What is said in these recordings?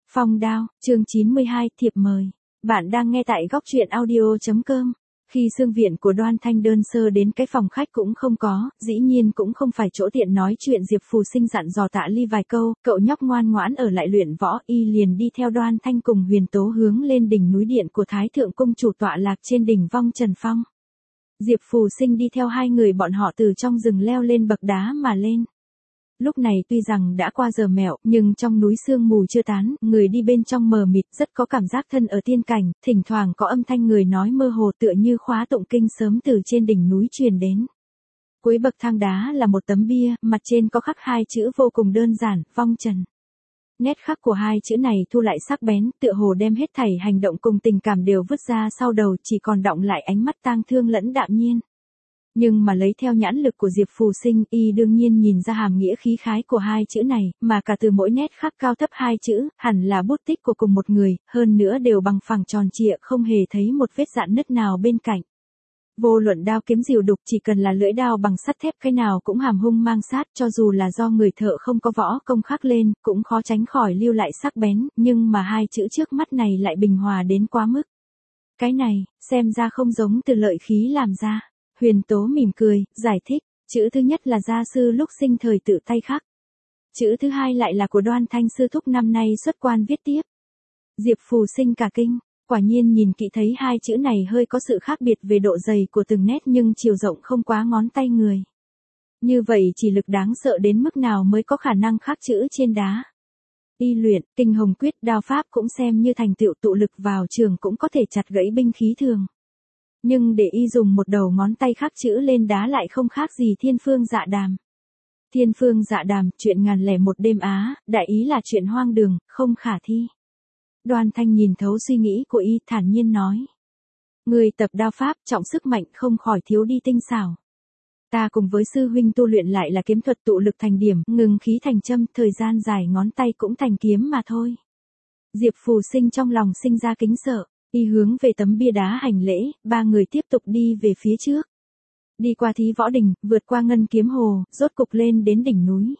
Phong đao, chương 92, thiệp mời. Bạn đang nghe tại góc truyện audio.com. Khi xương viện của Đoan Thanh đơn sơ đến cái phòng khách cũng không có, dĩ nhiên cũng không phải chỗ tiện nói chuyện. Diệp Phù Sinh dặn dò Tạ Ly vài câu, cậu nhóc ngoan ngoãn ở lại luyện võ, y liền đi theo Đoan Thanh cùng Huyền Tố hướng lên đỉnh núi điện của Thái Thượng Cung chủ tọa lạc trên đỉnh Vong Trần Phong. Diệp Phù Sinh đi theo hai người bọn họ từ trong rừng leo lên bậc đá mà lên. Lúc này tuy rằng đã qua giờ mẹo, nhưng trong núi sương mù chưa tán, người đi bên trong mờ mịt, rất có cảm giác thân ở tiên cảnh, thỉnh thoảng có âm thanh người nói mơ hồ tựa như khóa tụng kinh sớm từ trên đỉnh núi truyền đến. Cuối bậc thang đá là một tấm bia, mặt trên có khắc hai chữ vô cùng đơn giản, Vong Trần. Nét khắc của hai chữ này thu lại sắc bén, tựa hồ đem hết thảy hành động cùng tình cảm đều vứt ra sau đầu, chỉ còn đọng lại ánh mắt tang thương lẫn đạm nhiên. Nhưng mà lấy theo nhãn lực của Diệp Phù Sinh, y đương nhiên nhìn ra hàm nghĩa khí khái của hai chữ này, mà cả từ mỗi nét khắc cao thấp hai chữ, hẳn là bút tích của cùng một người, hơn nữa đều bằng phẳng tròn trịa, không hề thấy một vết rạn nứt nào bên cạnh. Vô luận đao kiếm rìu đục, chỉ cần là lưỡi đao bằng sắt thép cái nào cũng hàm hung mang sát, cho dù là do người thợ không có võ công khắc lên, cũng khó tránh khỏi lưu lại sắc bén, nhưng mà hai chữ trước mắt này lại bình hòa đến quá mức. Cái này, xem ra không giống từ lợi khí làm ra. Huyền Tố mỉm cười, giải thích, chữ thứ nhất là gia sư lúc sinh thời tự tay khắc. Chữ thứ hai lại là của Đoan Thanh sư thúc năm nay xuất quan viết tiếp. Diệp Phù Sinh cả kinh, quả nhiên nhìn kỹ thấy hai chữ này hơi có sự khác biệt về độ dày của từng nét nhưng chiều rộng không quá ngón tay người. Như vậy chỉ lực đáng sợ đến mức nào mới có khả năng khắc chữ trên đá. Y luyện, kinh hồng quyết, đao pháp cũng xem như thành tựu, tụ lực vào trường cũng có thể chặt gãy binh khí thường. Nhưng để y dùng một đầu ngón tay khắc chữ lên đá lại không khác gì Thiên Phương Dạ Đàm. Thiên Phương Dạ Đàm, chuyện ngàn lẻ một đêm Á, đại ý là chuyện hoang đường, không khả thi. Đoan Thanh nhìn thấu suy nghĩ của y, thản nhiên nói. Người tập đao pháp, trọng sức mạnh không khỏi thiếu đi tinh xảo. Ta cùng với sư huynh tu luyện lại là kiếm thuật tụ lực thành điểm, ngừng khí thành châm, thời gian dài ngón tay cũng thành kiếm mà thôi. Diệp Phù Sinh trong lòng sinh ra kính sợ. Y hướng về tấm bia đá hành lễ, ba người tiếp tục đi về phía trước. Đi qua Thí Võ Đình, vượt qua Ngân Kiếm Hồ, rốt cục lên đến đỉnh núi.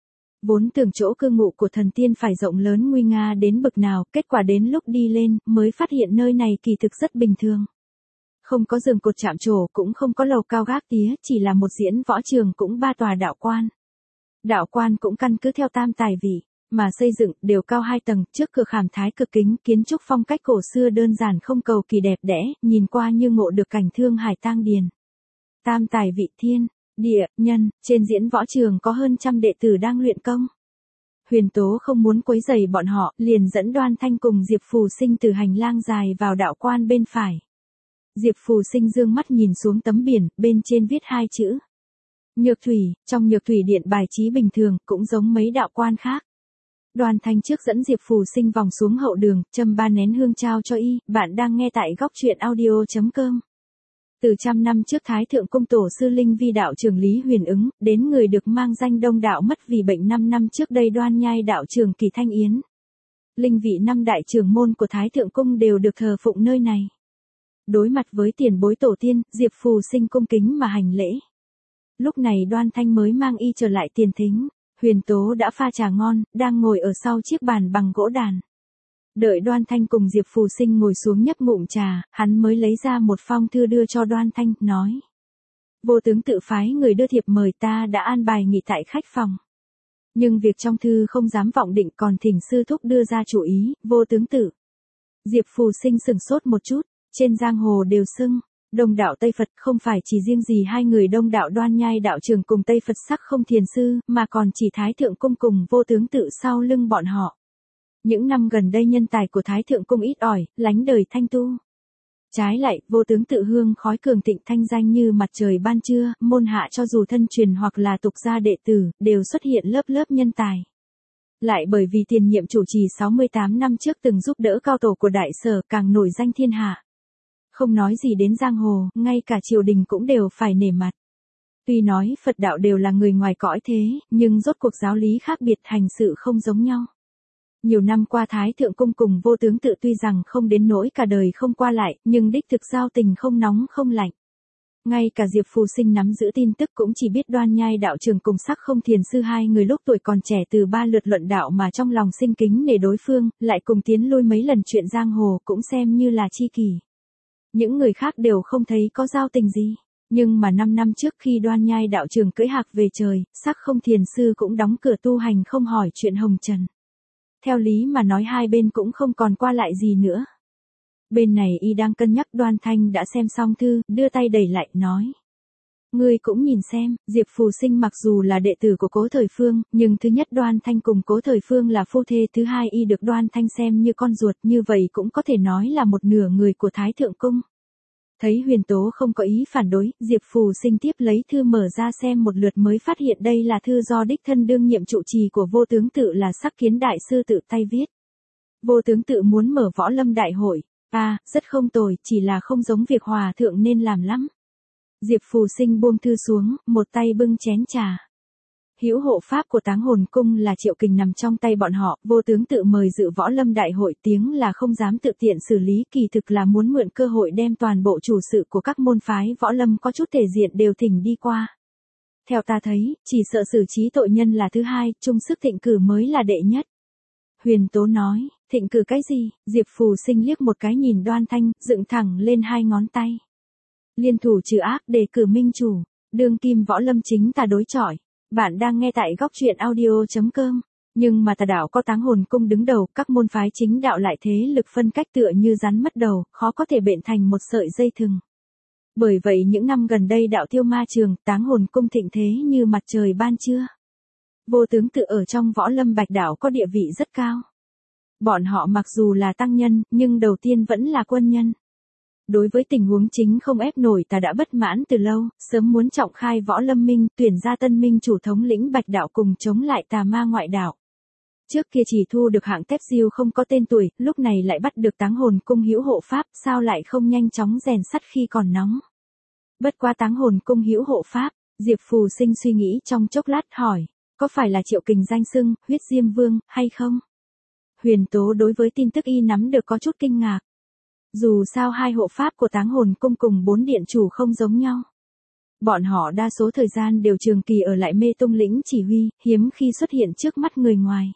Vốn tưởng chỗ cư ngụ của thần tiên phải rộng lớn nguy nga đến bậc nào, kết quả đến lúc đi lên, mới phát hiện nơi này kỳ thực rất bình thường. Không có giường cột chạm trổ, cũng không có lầu cao gác tía, chỉ là một diễn võ trường cũng ba tòa đạo quan. Đạo quan cũng căn cứ theo tam tài vị mà xây dựng, đều cao 2 tầng, trước cửa khảm thái cực kính, kiến trúc phong cách cổ xưa đơn giản không cầu kỳ đẹp đẽ, nhìn qua như ngộ được cảnh Thương Hải tang điền. Tam tài vị thiên, địa, nhân, trên diễn võ trường có hơn 100 đệ tử đang luyện công. Huyền Tố không muốn quấy rầy bọn họ, liền dẫn Đoan Thanh cùng Diệp Phù Sinh từ hành lang dài vào đạo quan bên phải. Diệp Phù Sinh dương mắt nhìn xuống tấm biển, bên trên viết hai chữ. Nhược thủy, trong Nhược thủy điện bài trí bình thường, cũng giống mấy đạo quan khác. Đoan Thanh trước dẫn Diệp Phù Sinh vòng xuống hậu đường, châm 3 nén hương trao cho y. Bạn đang nghe tại góc truyện audio.com. Từ 100 năm trước Thái Thượng Cung tổ sư Linh Vi đạo trưởng Lý Huyền Ứng, đến người được mang danh Đông đạo mất vì bệnh 5 năm trước đây Đoan Nhai đạo trưởng Kỳ Thanh Yến. Linh vị 5 đại trưởng môn của Thái Thượng Cung đều được thờ phụng nơi này. Đối mặt với tiền bối tổ tiên, Diệp Phù Sinh cung kính mà hành lễ. Lúc này Đoan Thanh mới mang y trở lại tiền thính. Huyền Tố đã pha trà ngon, đang ngồi ở sau chiếc bàn bằng gỗ đàn. Đợi Đoan Thanh cùng Diệp Phù Sinh ngồi xuống nhấp ngụm trà, hắn mới lấy ra một phong thư đưa cho Đoan Thanh, nói. Vô tướng tự phái người đưa thiệp mời, ta đã an bài nghỉ tại khách phòng. Nhưng việc trong thư không dám vọng định, còn thỉnh sư thúc đưa ra chủ ý, vô tướng tự. Diệp Phù Sinh sửng sốt một chút, trên giang hồ đều xưng. Đông đạo Tây Phật, không phải chỉ riêng gì hai người Đông đạo Đoan Nhai đạo trưởng cùng Tây Phật Sắc Không Thiền sư, mà còn chỉ Thái Thượng Cung cùng vô tướng tự sau lưng bọn họ. Những năm gần đây nhân tài của Thái Thượng Cung ít ỏi, lánh đời thanh tu. Trái lại, vô tướng tự hương khói cường thịnh thanh danh như mặt trời ban trưa, môn hạ cho dù thân truyền hoặc là tục gia đệ tử, đều xuất hiện lớp lớp nhân tài. Lại bởi vì tiền nhiệm chủ trì 68 năm trước từng giúp đỡ cao tổ của đại sở, càng nổi danh thiên hạ. Không nói gì đến giang hồ, ngay cả triều đình cũng đều phải nể mặt. Tuy nói Phật đạo đều là người ngoài cõi thế, nhưng rốt cuộc giáo lý khác biệt, hành sự không giống nhau. Nhiều năm qua Thái Thượng Cung cùng vô tướng tự tuy rằng không đến nỗi cả đời không qua lại, nhưng đích thực giao tình không nóng không lạnh. Ngay cả Diệp Phù Sinh nắm giữ tin tức cũng chỉ biết Đoan Nhai đạo trưởng cùng Sắc Không Thiền sư hai người lúc tuổi còn trẻ từ 3 lượt luận đạo mà trong lòng sinh kính nể đối phương, lại cùng tiến lui mấy lần chuyện giang hồ cũng xem như là chi kỷ. Những người khác đều không thấy có giao tình gì. Nhưng mà 5 năm trước khi Đoan Nhai đạo trưởng cưỡi hạc về trời, Sắc Không Thiền sư cũng đóng cửa tu hành không hỏi chuyện hồng trần. Theo lý mà nói hai bên cũng không còn qua lại gì nữa. Bên này y đang cân nhắc, Đoan Thanh đã xem xong thư, đưa tay đẩy lại, nói. Ngươi cũng nhìn xem, Diệp Phù Sinh mặc dù là đệ tử của Cố Thời Phương, nhưng thứ nhất Đoan Thanh cùng Cố Thời Phương là phu thê, thứ hai y được Đoan Thanh xem như con ruột, như vậy cũng có thể nói là một nửa người của Thái Thượng Cung. Thấy Huyền Tố không có ý phản đối, Diệp Phù Sinh tiếp lấy thư mở ra xem một lượt mới phát hiện đây là thư do đích thân đương nhiệm trụ trì của Vô Tướng Tự là Sắc Kiến đại sư tự tay viết. Vô Tướng Tự muốn mở võ lâm đại hội. Rất không tồi, chỉ là không giống việc hòa thượng nên làm lắm. Diệp Phù Sinh buông thư xuống, một tay bưng chén trà. Hữu hộ pháp của Táng Hồn Cung là Triệu Kình nằm trong tay bọn họ, Vô Tướng Tự mời dự võ lâm đại hội, tiếng là không dám tự tiện xử lý, kỳ thực là muốn mượn cơ hội đem toàn bộ chủ sự của các môn phái võ lâm có chút thể diện đều thỉnh đi qua. Theo ta thấy, chỉ sợ xử trí tội nhân là thứ hai, chung sức thịnh cử mới là đệ nhất. Huyền Tố nói, thịnh cử cái gì? Diệp Phù Sinh liếc một cái nhìn Đoan Thanh, dựng thẳng lên hai ngón tay. Liên thủ trừ ác, đề cử minh chủ, đương kim võ lâm chính ta đối chọi. Bạn đang nghe tại góc truyện audio.com. Nhưng mà tà đạo có Táng Hồn Cung đứng đầu, các môn phái chính đạo lại thế lực phân cách tựa như rắn mất đầu, khó có thể bện thành một sợi dây thừng. Bởi vậy những năm gần đây đạo Tiêu Ma Trường, Táng Hồn Cung thịnh thế như mặt trời ban trưa. Vô Tướng Tự ở trong võ lâm bạch đạo có địa vị rất cao. Bọn họ mặc dù là tăng nhân, nhưng đầu tiên vẫn là quân nhân. Đối với tình huống chính không ép nổi ta đã bất mãn từ lâu, sớm muốn trọng khai võ lâm minh, tuyển ra tân minh chủ thống lĩnh bạch đạo cùng chống lại tà ma ngoại đạo. Trước kia chỉ thu được hạng tép diêu không có tên tuổi, lúc này lại bắt được Táng Hồn Cung hữu hộ pháp, sao lại không nhanh chóng rèn sắt khi còn nóng. Bất quá Táng Hồn Cung hữu hộ pháp, Diệp Phù Sinh suy nghĩ trong chốc lát hỏi, có phải là Triệu Kình danh xưng, Huyết Diêm Vương, hay không? Huyền Tố đối với tin tức y nắm được có chút kinh ngạc. Dù sao hai hộ pháp của Táng Hồn Cung cùng 4 điện chủ không giống nhau. Bọn họ đa số thời gian đều trường kỳ ở lại Mê Tung lĩnh chỉ huy, hiếm khi xuất hiện trước mắt người ngoài.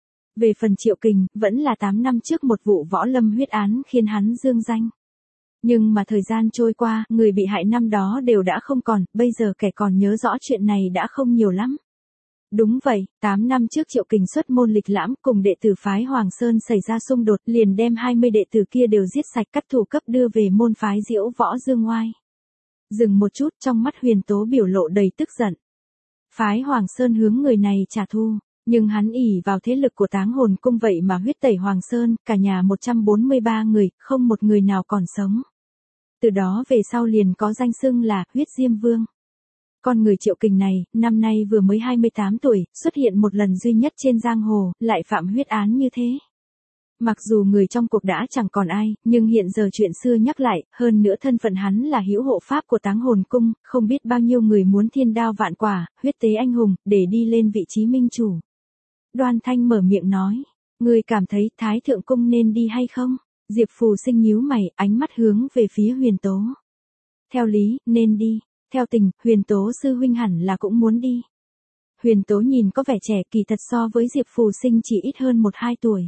Về phần Triệu Kình, vẫn là 8 năm trước một vụ võ lâm huyết án khiến hắn dương danh. Nhưng mà thời gian trôi qua, người bị hại năm đó đều đã không còn, bây giờ kẻ còn nhớ rõ chuyện này đã không nhiều lắm. Đúng vậy, 8 năm trước Triệu Kình xuất môn lịch lãm cùng đệ tử phái Hoàng Sơn xảy ra xung đột, liền đem 20 đệ tử kia đều giết sạch, cắt thủ cấp đưa về môn phái Diễu Võ Dương Ngoai. Dừng một chút, trong mắt Huyền Tố biểu lộ đầy tức giận. Phái Hoàng Sơn hướng người này trả thù, nhưng hắn ỷ vào thế lực của Táng Hồn Cung vậy mà huyết tẩy Hoàng Sơn, cả nhà 143 người, không một người nào còn sống. Từ đó về sau liền có danh xưng là Huyết Diêm Vương. Con người Triệu Kình này, năm nay vừa mới 28 tuổi, xuất hiện một lần duy nhất trên giang hồ, lại phạm huyết án như thế. Mặc dù người trong cuộc đã chẳng còn ai, nhưng hiện giờ chuyện xưa nhắc lại, hơn nữa thân phận hắn là hữu hộ pháp của Táng Hồn Cung, không biết bao nhiêu người muốn thiên đao vạn quả, huyết tế anh hùng, để đi lên vị trí minh chủ. Đoan Thanh mở miệng nói, người cảm thấy Thái Thượng Cung nên đi hay không? Diệp Phù Sinh nhíu mày, ánh mắt hướng về phía Huyền Tố. Theo lý, nên đi. Theo tình, Huyền Tố sư huynh hẳn là cũng muốn đi. Huyền Tố nhìn có vẻ trẻ, kỳ thật so với Diệp Phù Sinh chỉ ít hơn 1-2 tuổi.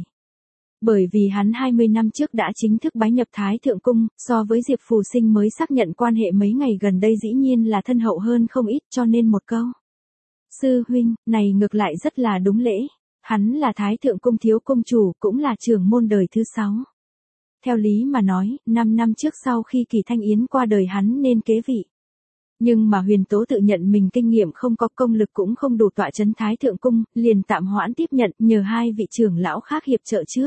Bởi vì hắn 20 năm trước đã chính thức bái nhập Thái Thượng Cung, so với Diệp Phù Sinh mới xác nhận quan hệ mấy ngày gần đây dĩ nhiên là thân hậu hơn không ít, cho nên một câu. Sư huynh, này ngược lại rất là đúng lễ. Hắn là Thái Thượng Cung thiếu cung chủ, cũng là trưởng môn đời thứ 6. Theo lý mà nói, 5 năm trước sau khi Kỳ Thanh Yến qua đời hắn nên kế vị. Nhưng mà Huyền Tố tự nhận mình kinh nghiệm không có, công lực cũng không đủ tọa chấn Thái Thượng Cung, liền tạm hoãn tiếp nhận, nhờ hai vị trưởng lão khác hiệp trợ trước.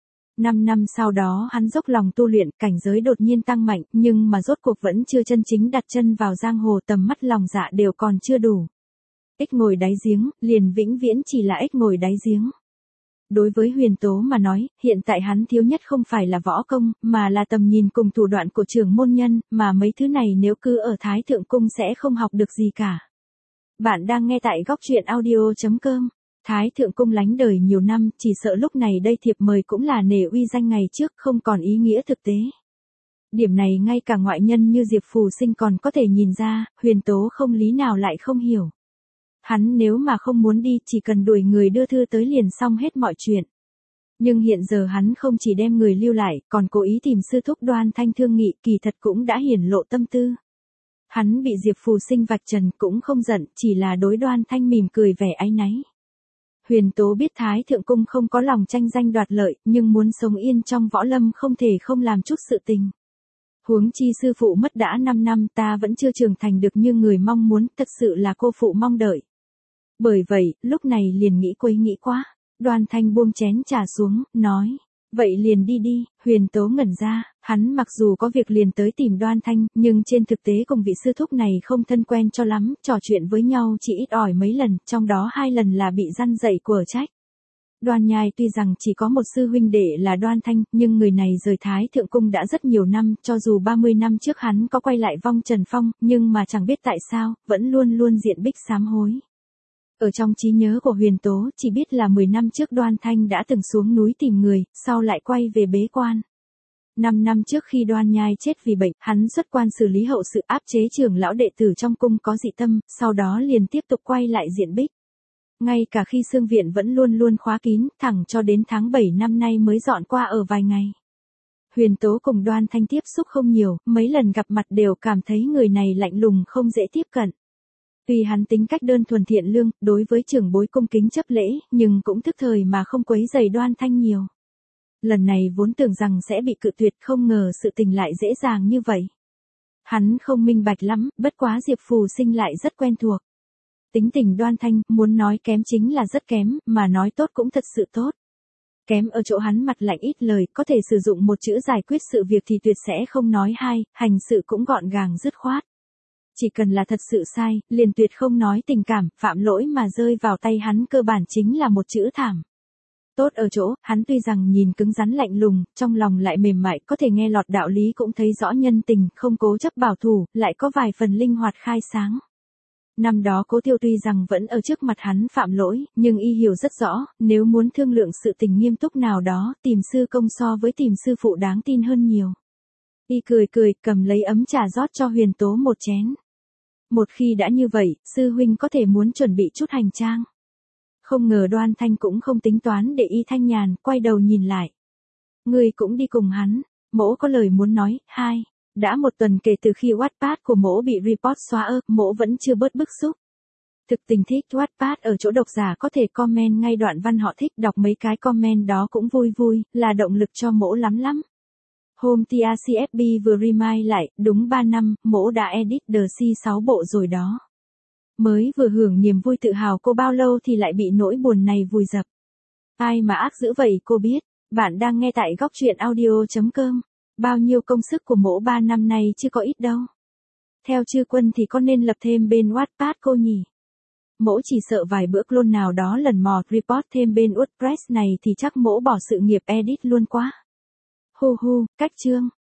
5 năm sau đó hắn dốc lòng tu luyện, cảnh giới đột nhiên tăng mạnh, nhưng mà rốt cuộc vẫn chưa chân chính đặt chân vào giang hồ, tầm mắt lòng dạ đều còn chưa đủ. Ếch ngồi đáy giếng, liền vĩnh viễn chỉ là ếch ngồi đáy giếng. Đối với Huyền Tố mà nói, hiện tại hắn thiếu nhất không phải là võ công, mà là tầm nhìn cùng thủ đoạn của trưởng môn nhân, mà mấy thứ này nếu cứ ở Thái Thượng Cung sẽ không học được gì cả. Bạn đang nghe tại góc truyện audio.com. Thái Thượng Cung lánh đời nhiều năm, chỉ sợ lúc này đây thiệp mời cũng là nể uy danh ngày trước, không còn ý nghĩa thực tế. Điểm này ngay cả ngoại nhân như Diệp Phù Sinh còn có thể nhìn ra, Huyền Tố không lý nào lại không hiểu. Hắn nếu mà không muốn đi chỉ cần đuổi người đưa thư tới liền xong hết mọi chuyện. Nhưng hiện giờ hắn không chỉ đem người lưu lại, còn cố ý tìm sư thúc Đoan Thanh thương nghị, kỳ thật cũng đã hiển lộ tâm tư. Hắn bị Diệp Phù Sinh vạch trần cũng không giận, chỉ là đối Đoan Thanh mỉm cười vẻ áy náy. Huyền Tố biết Thái Thượng Cung không có lòng tranh danh đoạt lợi, nhưng muốn sống yên trong võ lâm không thể không làm chút sự tình. Huống chi sư phụ mất đã 5 năm, ta vẫn chưa trưởng thành được như người mong muốn, thật sự là cô phụ mong đợi. Bởi vậy, lúc này liền nghĩ quấy nghĩ quá. Đoan Thanh buông chén trà xuống, nói, vậy liền đi đi. Huyền Tố ngẩn ra, hắn mặc dù có việc liền tới tìm Đoan Thanh, nhưng trên thực tế cùng vị sư thúc này không thân quen cho lắm, trò chuyện với nhau chỉ ít ỏi mấy lần, trong đó 2 lần là bị răn dạy của trách. Đoan Nhai tuy rằng chỉ có một sư huynh đệ là Đoan Thanh, nhưng người này rời Thái Thượng Cung đã rất nhiều năm, cho dù 30 năm trước hắn có quay lại vong Trần Phong, nhưng mà chẳng biết tại sao, vẫn luôn luôn diện bích sám hối. Ở trong trí nhớ của Huyền Tố, chỉ biết là 10 năm trước Đoan Thanh đã từng xuống núi tìm người, sau lại quay về bế quan. 5 năm trước khi Đoan Nhai chết vì bệnh, hắn xuất quan xử lý hậu sự áp chế trưởng lão đệ tử trong cung có dị tâm, sau đó liền tiếp tục quay lại diện bích. Ngay cả khi xương viện vẫn luôn luôn khóa kín, thẳng cho đến tháng 7 năm nay mới dọn qua ở vài ngày. Huyền Tố cùng Đoan Thanh tiếp xúc không nhiều, mấy lần gặp mặt đều cảm thấy người này lạnh lùng không dễ tiếp cận. Tuy hắn tính cách đơn thuần thiện lương, đối với trưởng bối cung kính chấp lễ, nhưng cũng thức thời mà không quấy rầy Đoan Thanh nhiều. Lần này vốn tưởng rằng sẽ bị cự tuyệt, không ngờ sự tình lại dễ dàng như vậy. Hắn không minh bạch lắm, bất quá Diệp Phù Sinh lại rất quen thuộc. Tính tình Đoan Thanh, muốn nói kém chính là rất kém, mà nói tốt cũng thật sự tốt. Kém ở chỗ hắn mặt lạnh ít lời, có thể sử dụng một chữ giải quyết sự việc thì tuyệt sẽ không nói hai, hành sự cũng gọn gàng dứt khoát. Chỉ cần là thật sự sai, liền tuyệt không nói tình cảm, phạm lỗi mà rơi vào tay hắn cơ bản chính là một chữ thảm. Tốt ở chỗ, hắn tuy rằng nhìn cứng rắn lạnh lùng, trong lòng lại mềm mại, có thể nghe lọt đạo lý cũng thấy rõ nhân tình, không cố chấp bảo thủ, lại có vài phần linh hoạt khai sáng. Năm đó Cố Tiêu tuy rằng vẫn ở trước mặt hắn phạm lỗi, nhưng y hiểu rất rõ, nếu muốn thương lượng sự tình nghiêm túc nào đó, tìm sư công so với tìm sư phụ đáng tin hơn nhiều. Y cười cười, cầm lấy ấm trà rót cho Huyền Tố một chén. Một khi đã như vậy, sư huynh có thể muốn chuẩn bị chút hành trang. Không ngờ Đoan Thanh cũng không tính toán để y thanh nhàn, quay đầu nhìn lại. Người cũng đi cùng hắn, mỗ có lời muốn nói. 2. Đã 1 tuần kể từ khi Wattpad của mỗ bị report xóa mỗ vẫn chưa bớt bức xúc. Thực tình thích Wattpad ở chỗ độc giả có thể comment ngay đoạn văn họ thích, đọc mấy cái comment đó cũng vui vui, là động lực cho mỗ lắm lắm. Hôm TRCFB vừa remind lại, đúng 3 năm, mỗ đã edit The C6 bộ rồi đó. Mới vừa hưởng niềm vui tự hào cô bao lâu thì lại bị nỗi buồn này vùi dập. Ai mà ác dữ vậy cô biết, bạn đang nghe tại góc truyện audio.com. Bao nhiêu công sức của mỗ 3 năm nay chưa có ít đâu. Theo Chư Quân thì có nên lập thêm bên Wattpad cô nhỉ? Mỗ chỉ sợ vài bữa clone nào đó lần mò report thêm bên WordPress này thì chắc mỗ bỏ sự nghiệp edit luôn quá. Hu hu, cách chương.